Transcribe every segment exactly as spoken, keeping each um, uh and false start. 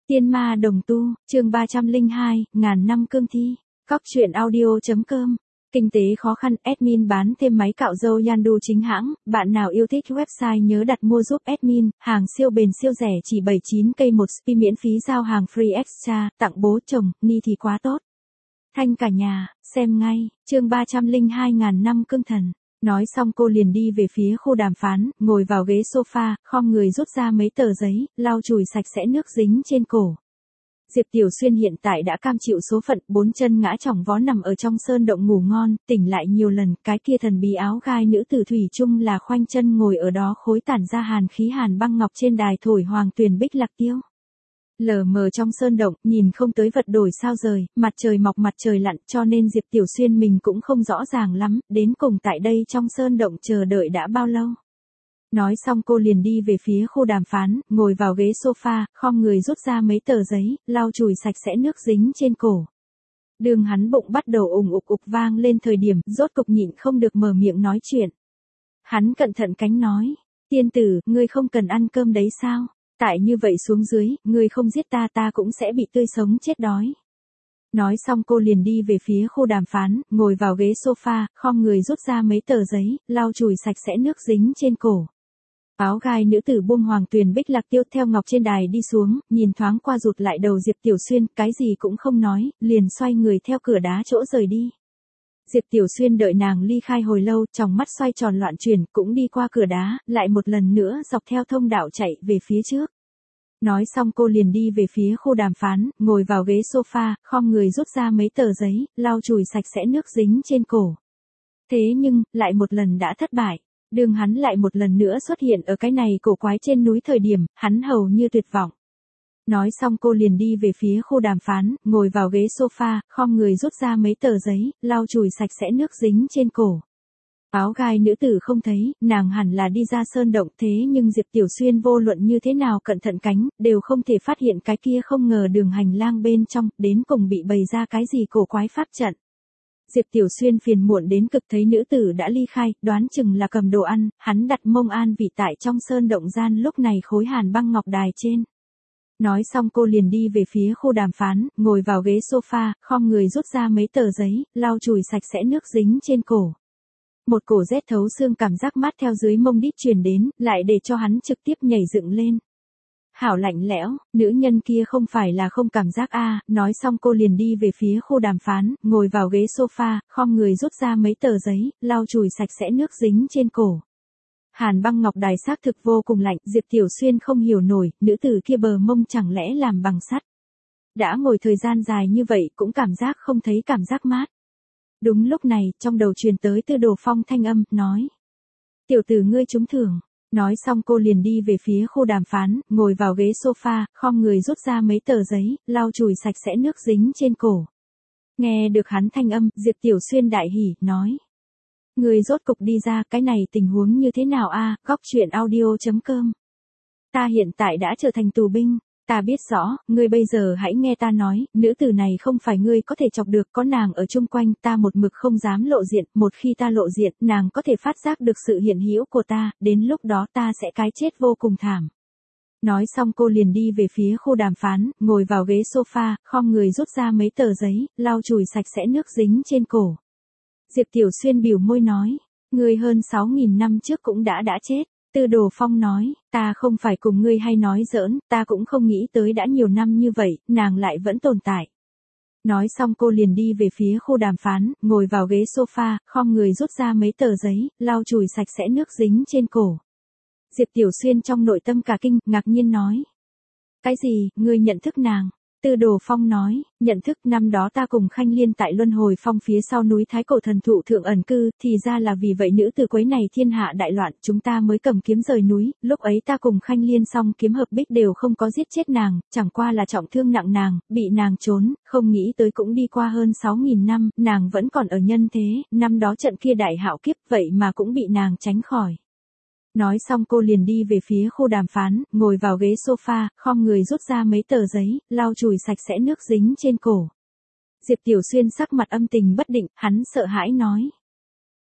Tiên ma đồng tu, chương ba trăm lẻ hai, ngàn năm cương thi. Cóc truyện audio.com. Kinh tế khó khăn, admin bán thêm máy cạo râu Yandu chính hãng, bạn nào yêu thích website nhớ đặt mua giúp admin, hàng siêu bền siêu rẻ chỉ bảy mươi chín k một spi miễn phí giao hàng free extra, tặng bố chồng, ni thì quá tốt. Thanh cả nhà, xem ngay, chương ba trăm lẻ hai ngàn năm cương thần. Nói xong cô liền đi về phía khu đàm phán, ngồi vào ghế sofa, khom người rút ra mấy tờ giấy, lau chùi sạch sẽ nước dính trên cổ. Diệp Tiểu Xuyên hiện tại đã cam chịu số phận, bốn chân ngã chỏng vó nằm ở trong sơn động ngủ ngon, tỉnh lại nhiều lần, cái kia thần bí áo gai nữ tử thủy chung là khoanh chân ngồi ở đó khối tản ra hàn khí hàn băng ngọc trên đài thổi hoàng tuyền bích lạc tiêu. Lờ mờ trong sơn động, nhìn không tới vật đổi sao rời, mặt trời mọc mặt trời lặn, cho nên Diệp Tiểu Xuyên mình cũng không rõ ràng lắm, đến cùng tại đây trong sơn động chờ đợi đã bao lâu. Nói xong cô liền đi về phía khu đàm phán, ngồi vào ghế sofa, khom người rút ra mấy tờ giấy, lau chùi sạch sẽ nước dính trên cổ. Đường hắn bụng bắt đầu ùng ục ục vang lên thời điểm, rốt cục nhịn không được mở miệng nói chuyện. Hắn cẩn thận cánh nói, tiên tử, ngươi không cần ăn cơm đấy sao? Tại như vậy xuống dưới, ngươi không giết ta ta cũng sẽ bị tươi sống chết đói. Nói xong cô liền đi về phía khu đàm phán, ngồi vào ghế sofa, khom người rút ra mấy tờ giấy, lau chùi sạch sẽ nước dính trên cổ. Áo gai nữ tử buông hoàng tuyền bích lạc tiêu theo ngọc trên đài đi xuống, nhìn thoáng qua rụt lại đầu Diệp Tiểu Xuyên, cái gì cũng không nói, liền xoay người theo cửa đá chỗ rời đi. Diệp Tiểu Xuyên đợi nàng ly khai hồi lâu, trong mắt xoay tròn loạn chuyển, cũng đi qua cửa đá, lại một lần nữa dọc theo thông đạo chạy về phía trước. Nói xong cô liền đi về phía khu đàm phán, ngồi vào ghế sofa, khom người rút ra mấy tờ giấy, lau chùi sạch sẽ nước dính trên cổ. Thế nhưng, lại một lần đã thất bại. Đường hắn lại một lần nữa xuất hiện ở cái này cổ quái trên núi thời điểm, hắn hầu như tuyệt vọng. Nói xong cô liền đi về phía khu đàm phán, ngồi vào ghế sofa, khom người rút ra mấy tờ giấy, lau chùi sạch sẽ nước dính trên cổ. Áo gai nữ tử không thấy, nàng hẳn là đi ra sơn động, thế nhưng Diệp Tiểu Xuyên vô luận như thế nào cẩn thận cánh, đều không thể phát hiện cái kia không ngờ đường hành lang bên trong, đến cùng bị bày ra cái gì cổ quái pháp trận. Diệp Tiểu Xuyên phiền muộn đến cực thấy nữ tử đã ly khai, đoán chừng là cầm đồ ăn, hắn đặt mông an vị tại trong sơn động gian lúc này khối hàn băng ngọc đài trên. Nói xong cô liền đi về phía khu đàm phán, ngồi vào ghế sofa, khom người rút ra mấy tờ giấy, lau chùi sạch sẽ nước dính trên cổ. Một cổ rét thấu xương cảm giác mát theo dưới mông đít truyền đến, lại để cho hắn trực tiếp nhảy dựng lên. Hảo lạnh lẽo, nữ nhân kia không phải là không cảm giác a. Nói xong cô liền đi về phía khu đàm phán, ngồi vào ghế sofa, khom người rút ra mấy tờ giấy, lau chùi sạch sẽ nước dính trên cổ. Hàn băng ngọc đài xác thực vô cùng lạnh, Diệp Tiểu Xuyên không hiểu nổi, nữ tử kia bờ mông chẳng lẽ làm bằng sắt. Đã ngồi thời gian dài như vậy cũng cảm giác không thấy cảm giác mát. Đúng lúc này, trong đầu truyền tới Tư Đồ Phong thanh âm, nói. Tiểu tử ngươi trúng thưởng. Nói xong cô liền đi về phía khu đàm phán, ngồi vào ghế sofa, khom người rút ra mấy tờ giấy, lau chùi sạch sẽ nước dính trên cổ. Nghe được hắn thanh âm, Diệp Tiểu Xuyên đại hỉ, nói. Người rốt cục đi ra, cái này tình huống như thế nào a? Cóc truyện audio.com. Ta hiện tại đã trở thành tù binh. Ta biết rõ, ngươi bây giờ hãy nghe ta nói, nữ tử này không phải ngươi có thể chọc được, có nàng ở chung quanh, ta một mực không dám lộ diện, một khi ta lộ diện, nàng có thể phát giác được sự hiện hữu của ta, đến lúc đó ta sẽ cái chết vô cùng thảm. Nói xong cô liền đi về phía khu đàm phán, ngồi vào ghế sofa, khom người rút ra mấy tờ giấy, lau chùi sạch sẽ nước dính trên cổ. Diệp Tiểu Xuyên biểu môi nói, ngươi hơn sáu nghìn năm trước cũng đã đã chết. Tư Đồ Phong nói, ta không phải cùng ngươi hay nói giỡn, ta cũng không nghĩ tới đã nhiều năm như vậy, nàng lại vẫn tồn tại. Nói xong cô liền đi về phía khu đàm phán, ngồi vào ghế sofa, khom người rút ra mấy tờ giấy, lau chùi sạch sẽ nước dính trên cổ. Diệp Tiểu Xuyên trong nội tâm cả kinh, ngạc nhiên nói. Cái gì, ngươi nhận thức nàng? Tư Đồ Phong nói, nhận thức năm đó ta cùng Khanh Liên tại Luân Hồi Phong phía sau núi Thái Cổ Thần Thụ thượng ẩn cư, thì ra là vì vậy nữ tử quấy này thiên hạ đại loạn, chúng ta mới cầm kiếm rời núi, lúc ấy ta cùng Khanh Liên song kiếm hợp bích đều không có giết chết nàng, chẳng qua là trọng thương nặng nàng, bị nàng trốn, không nghĩ tới cũng đi qua hơn sáu nghìn năm, nàng vẫn còn ở nhân thế, năm đó trận kia đại hạo kiếp vậy mà cũng bị nàng tránh khỏi. Nói xong cô liền đi về phía khu đàm phán, ngồi vào ghế sofa, khom người rút ra mấy tờ giấy, lau chùi sạch sẽ nước dính trên cổ. Diệp Tiểu Xuyên sắc mặt âm tình bất định, hắn sợ hãi nói.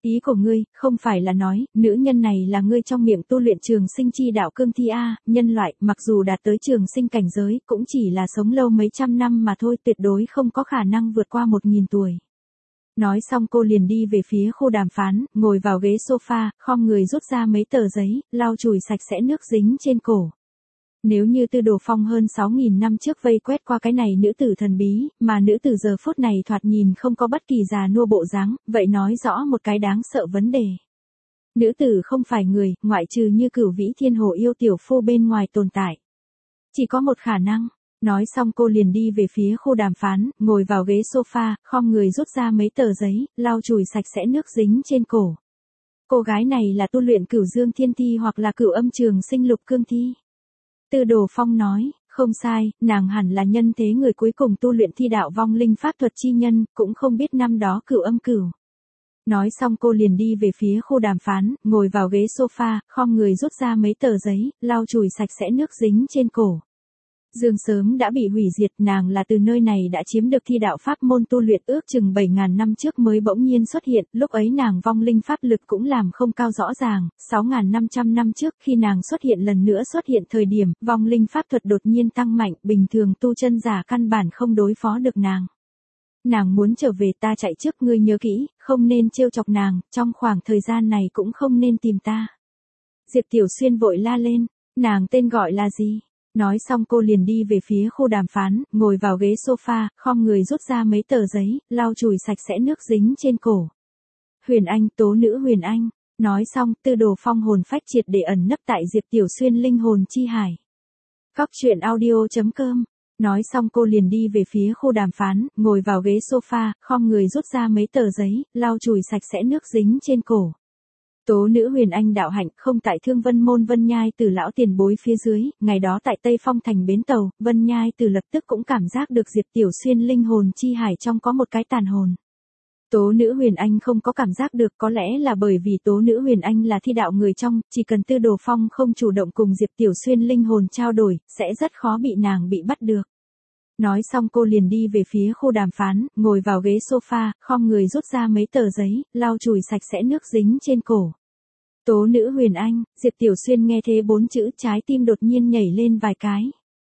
Ý của ngươi, không phải là nói, nữ nhân này là ngươi trong miệng tu luyện trường sinh chi đạo cương thi a, nhân loại, mặc dù đạt tới trường sinh cảnh giới, cũng chỉ là sống lâu mấy trăm năm mà thôi, tuyệt đối không có khả năng vượt qua một nghìn tuổi. Nói xong cô liền đi về phía khu đàm phán, ngồi vào ghế sofa, khom người rút ra mấy tờ giấy, lau chùi sạch sẽ nước dính trên cổ. Nếu như Tư Đồ Phong hơn sáu nghìn năm trước vây quét qua cái này nữ tử thần bí, mà nữ tử giờ phút này thoạt nhìn không có bất kỳ già nua bộ dáng, vậy nói rõ một cái đáng sợ vấn đề. Nữ tử không phải người, ngoại trừ như Cửu Vĩ Thiên Hồ yêu tiểu phu bên ngoài tồn tại. Chỉ có một khả năng. Nói xong cô liền đi về phía khu đàm phán, ngồi vào ghế sofa, khom người rút ra mấy tờ giấy, lau chùi sạch sẽ nước dính trên cổ. Cô gái này là tu luyện Cửu Dương Thiên Thi hoặc là Cửu Âm Trường Sinh Lục Cương Thi. Tư Đồ Phong nói, không sai, nàng hẳn là nhân thế người cuối cùng tu luyện thi đạo vong linh pháp thuật chi nhân, cũng không biết năm đó Cửu Âm Cửu. Nói xong cô liền đi về phía khu đàm phán, ngồi vào ghế sofa, khom người rút ra mấy tờ giấy, lau chùi sạch sẽ nước dính trên cổ. Dương sớm đã bị hủy diệt, nàng là từ nơi này đã chiếm được thi đạo pháp môn tu luyện ước chừng bảy nghìn năm trước mới bỗng nhiên xuất hiện, lúc ấy nàng vong linh pháp lực cũng làm không cao rõ ràng, sáu nghìn năm trăm năm trước khi nàng xuất hiện lần nữa xuất hiện thời điểm, vong linh pháp thuật đột nhiên tăng mạnh, bình thường tu chân giả căn bản không đối phó được nàng. Nàng muốn trở về, ta chạy trước, ngươi nhớ kỹ, không nên trêu chọc nàng, trong khoảng thời gian này cũng không nên tìm ta. Diệp Tiểu Xuyên vội la lên, nàng tên gọi là gì? Nói xong cô liền đi về phía khu đàm phán, ngồi vào ghế sofa, khom người rút ra mấy tờ giấy, lau chùi sạch sẽ nước dính trên cổ. Huyền Anh, tố nữ Huyền Anh. Nói xong, Tư Đồ Phong hồn phách triệt để ẩn nấp tại Diệp Tiểu Xuyên linh hồn chi hải. Cóc truyện audio chấm com. Nói xong cô liền đi về phía khu đàm phán, ngồi vào ghế sofa, khom người rút ra mấy tờ giấy, lau chùi sạch sẽ nước dính trên cổ. Tố nữ Huyền Anh đạo hạnh không tại Thương Vân Môn Vân Nhai Từ lão tiền bối phía dưới, ngày đó tại Tây Phong thành bến tàu, Vân Nhai Từ lập tức cũng cảm giác được Diệp Tiểu Xuyên linh hồn chi hải trong có một cái tàn hồn. Tố nữ Huyền Anh không có cảm giác được, có lẽ là bởi vì tố nữ Huyền Anh là thi đạo người trong, chỉ cần Tư Đồ Phong không chủ động cùng Diệp Tiểu Xuyên linh hồn trao đổi, sẽ rất khó bị nàng bị bắt được. Nói xong cô liền đi về phía khu đàm phán, ngồi vào ghế sofa, khom người rút ra mấy tờ giấy, lau chùi sạch sẽ nước dính trên cổ. Tố nữ Huyền Anh, Diệp Tiểu Xuyên nghe thế bốn chữ, trái tim đột nhiên nhảy lên vài cái.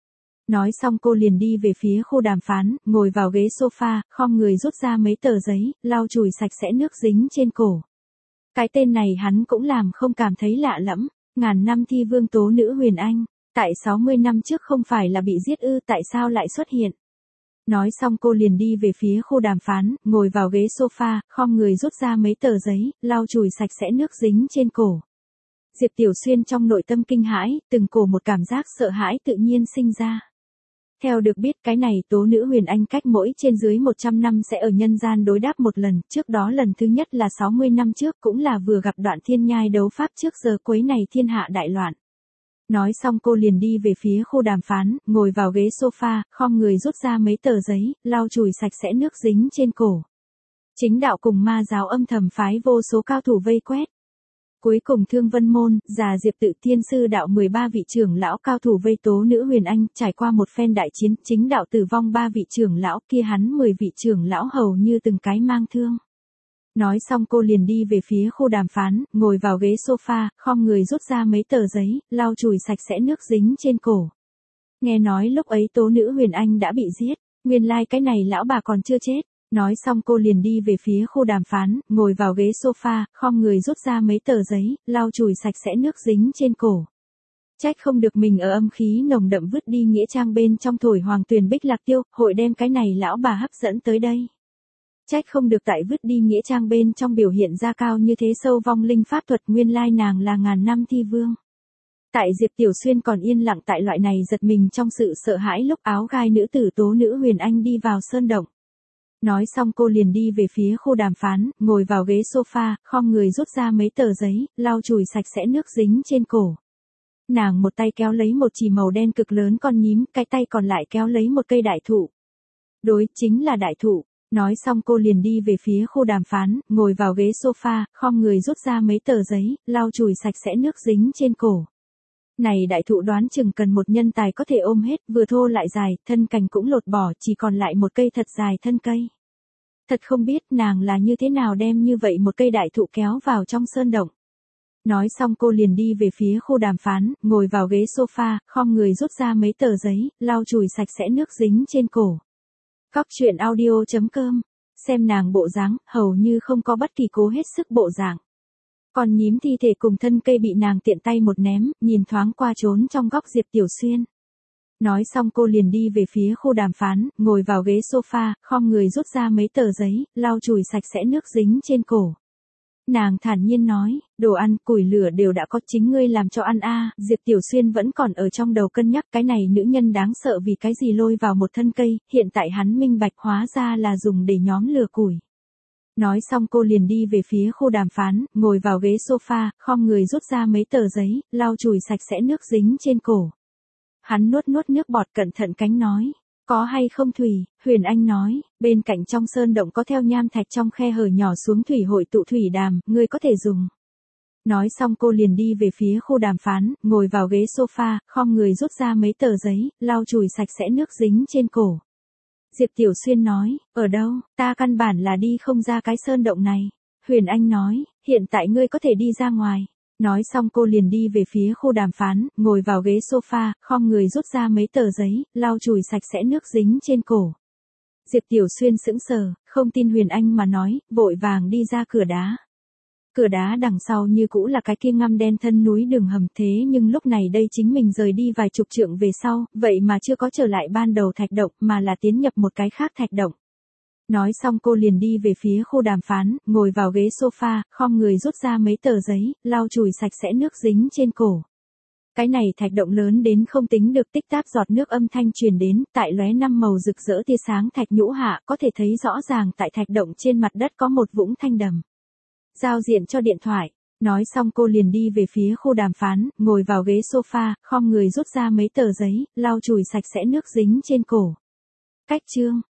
Nói xong cô liền đi về phía khu đàm phán, ngồi vào ghế sofa, khom người rút ra mấy tờ giấy, lau chùi sạch sẽ nước dính trên cổ. Cái tên này hắn cũng làm không cảm thấy lạ lẫm, ngàn năm thi vương tố nữ Huyền Anh, tại sáu mươi năm trước không phải là bị giết ư, tại sao lại xuất hiện? Nói xong cô liền đi về phía khu đàm phán, ngồi vào ghế sofa, khom người rút ra mấy tờ giấy, lau chùi sạch sẽ nước dính trên cổ. Diệp Tiểu Xuyên trong nội tâm kinh hãi, từng cổ một cảm giác sợ hãi tự nhiên sinh ra. Theo được biết cái này tố nữ Huyền Anh cách mỗi trên dưới một trăm năm sẽ ở nhân gian đối đáp một lần, trước đó lần thứ nhất là sáu mươi năm trước, cũng là vừa gặp đoạn thiên nhai đấu pháp trước giờ cuối này thiên hạ đại loạn. Nói xong cô liền đi về phía khu đàm phán, ngồi vào ghế sofa, khom người rút ra mấy tờ giấy, lau chùi sạch sẽ nước dính trên cổ. Chính đạo cùng ma giáo âm thầm phái vô số cao thủ vây quét. Cuối cùng Thương Vân Môn, già Diệp Tự Thiên sư đạo mười ba vị trưởng lão cao thủ vây tố nữ Huyền Anh, trải qua một phen đại chiến, chính đạo tử vong ba vị trưởng lão, kia hắn mười vị trưởng lão hầu như từng cái mang thương. Nói xong cô liền đi về phía khu đàm phán, ngồi vào ghế sofa, khom người rút ra mấy tờ giấy, lau chùi sạch sẽ nước dính trên cổ. Nghe nói lúc ấy tố nữ Huyền Anh đã bị giết, nguyên lai like cái này lão bà còn chưa chết. Nói xong cô liền đi về phía khu đàm phán, ngồi vào ghế sofa, khom người rút ra mấy tờ giấy, lau chùi sạch sẽ nước dính trên cổ. Trách không được mình ở âm khí nồng đậm vứt đi nghĩa trang bên trong thổi hoàng tuyền bích lạc tiêu, hội đem cái này lão bà hấp dẫn tới đây. Trách không được tại vứt đi nghĩa trang bên trong biểu hiện ra cao như thế sâu vong linh pháp thuật, nguyên lai nàng là ngàn năm thi vương. Tại Diệp Tiểu Xuyên còn yên lặng tại loại này giật mình trong sự sợ hãi lúc áo gai nữ tử tố nữ Huyền Anh đi vào sơn động. Nói xong cô liền đi về phía khu đàm phán, ngồi vào ghế sofa, khom người rút ra mấy tờ giấy, lau chùi sạch sẽ nước dính trên cổ. Nàng một tay kéo lấy một chì màu đen cực lớn con nhím, cái tay còn lại kéo lấy một cây đại thụ. Đối, chính là đại thụ. Nói xong cô liền đi về phía khu đàm phán, ngồi vào ghế sofa, khom người rút ra mấy tờ giấy, lau chùi sạch sẽ nước dính trên cổ. Này đại thụ đoán chừng cần một nhân tài có thể ôm hết, vừa thô lại dài, thân cành cũng lột bỏ, chỉ còn lại một cây thật dài thân cây. Thật không biết nàng là như thế nào đem như vậy một cây đại thụ kéo vào trong sơn động. Nói xong cô liền đi về phía khu đàm phán, ngồi vào ghế sofa, khom người rút ra mấy tờ giấy, lau chùi sạch sẽ nước dính trên cổ. Cóc truyện audio chấm com. Xem nàng bộ dáng, hầu như không có bất kỳ cố hết sức bộ dạng. Còn nhím thi thể cùng thân cây bị nàng tiện tay một ném, nhìn thoáng qua trốn trong góc Diệp Tiểu Xuyên. Nói xong cô liền đi về phía khu đàm phán, ngồi vào ghế sofa, khom người rút ra mấy tờ giấy, lau chùi sạch sẽ nước dính trên cổ. Nàng thản nhiên nói, đồ ăn, củi lửa đều đã có, chính ngươi làm cho ăn a. Diệp Tiểu Xuyên vẫn còn ở trong đầu cân nhắc cái này nữ nhân đáng sợ vì cái gì lôi vào một thân cây, hiện tại hắn minh bạch hóa ra là dùng để nhóm lửa củi. Nói xong cô liền đi về phía khu đàm phán, ngồi vào ghế sofa, khom người rút ra mấy tờ giấy, lau chùi sạch sẽ nước dính trên cổ. Hắn nuốt nuốt nước bọt cẩn thận cánh nói, có hay không thủy, Huyền Anh nói, bên cạnh trong sơn động có theo nham thạch trong khe hở nhỏ xuống thủy hội tụ thủy đàm, ngươi có thể dùng. Nói xong cô liền đi về phía khu đàm phán, ngồi vào ghế sofa, khom người rút ra mấy tờ giấy, lau chùi sạch sẽ nước dính trên cổ. Diệp Tiểu Xuyên nói, ở đâu, ta căn bản là đi không ra cái sơn động này. Huyền Anh nói, hiện tại ngươi có thể đi ra ngoài. Nói xong cô liền đi về phía khu đàm phán, ngồi vào ghế sofa, khom người rút ra mấy tờ giấy, lau chùi sạch sẽ nước dính trên cổ. Diệp Tiểu Xuyên sững sờ, không tin Huyền Anh mà nói, vội vàng đi ra cửa đá. Cửa đá đằng sau như cũ là cái kia ngăm đen thân núi đường hầm, thế nhưng lúc này đây chính mình rời đi vài chục trượng về sau, vậy mà chưa có trở lại ban đầu thạch động mà là tiến nhập một cái khác thạch động. Nói xong cô liền đi về phía khu đàm phán, ngồi vào ghế sofa, khom người rút ra mấy tờ giấy, lau chùi sạch sẽ nước dính trên cổ. Cái này thạch động lớn đến không tính được, tích tắc giọt nước âm thanh truyền đến, tại lóe năm màu rực rỡ tia sáng thạch nhũ hạ, có thể thấy rõ ràng tại thạch động trên mặt đất có một vũng thanh đầm. Giao diện cho điện thoại. Nói xong cô liền đi về phía khu đàm phán, ngồi vào ghế sofa, khom người rút ra mấy tờ giấy, lau chùi sạch sẽ nước dính trên cổ. Cách chương.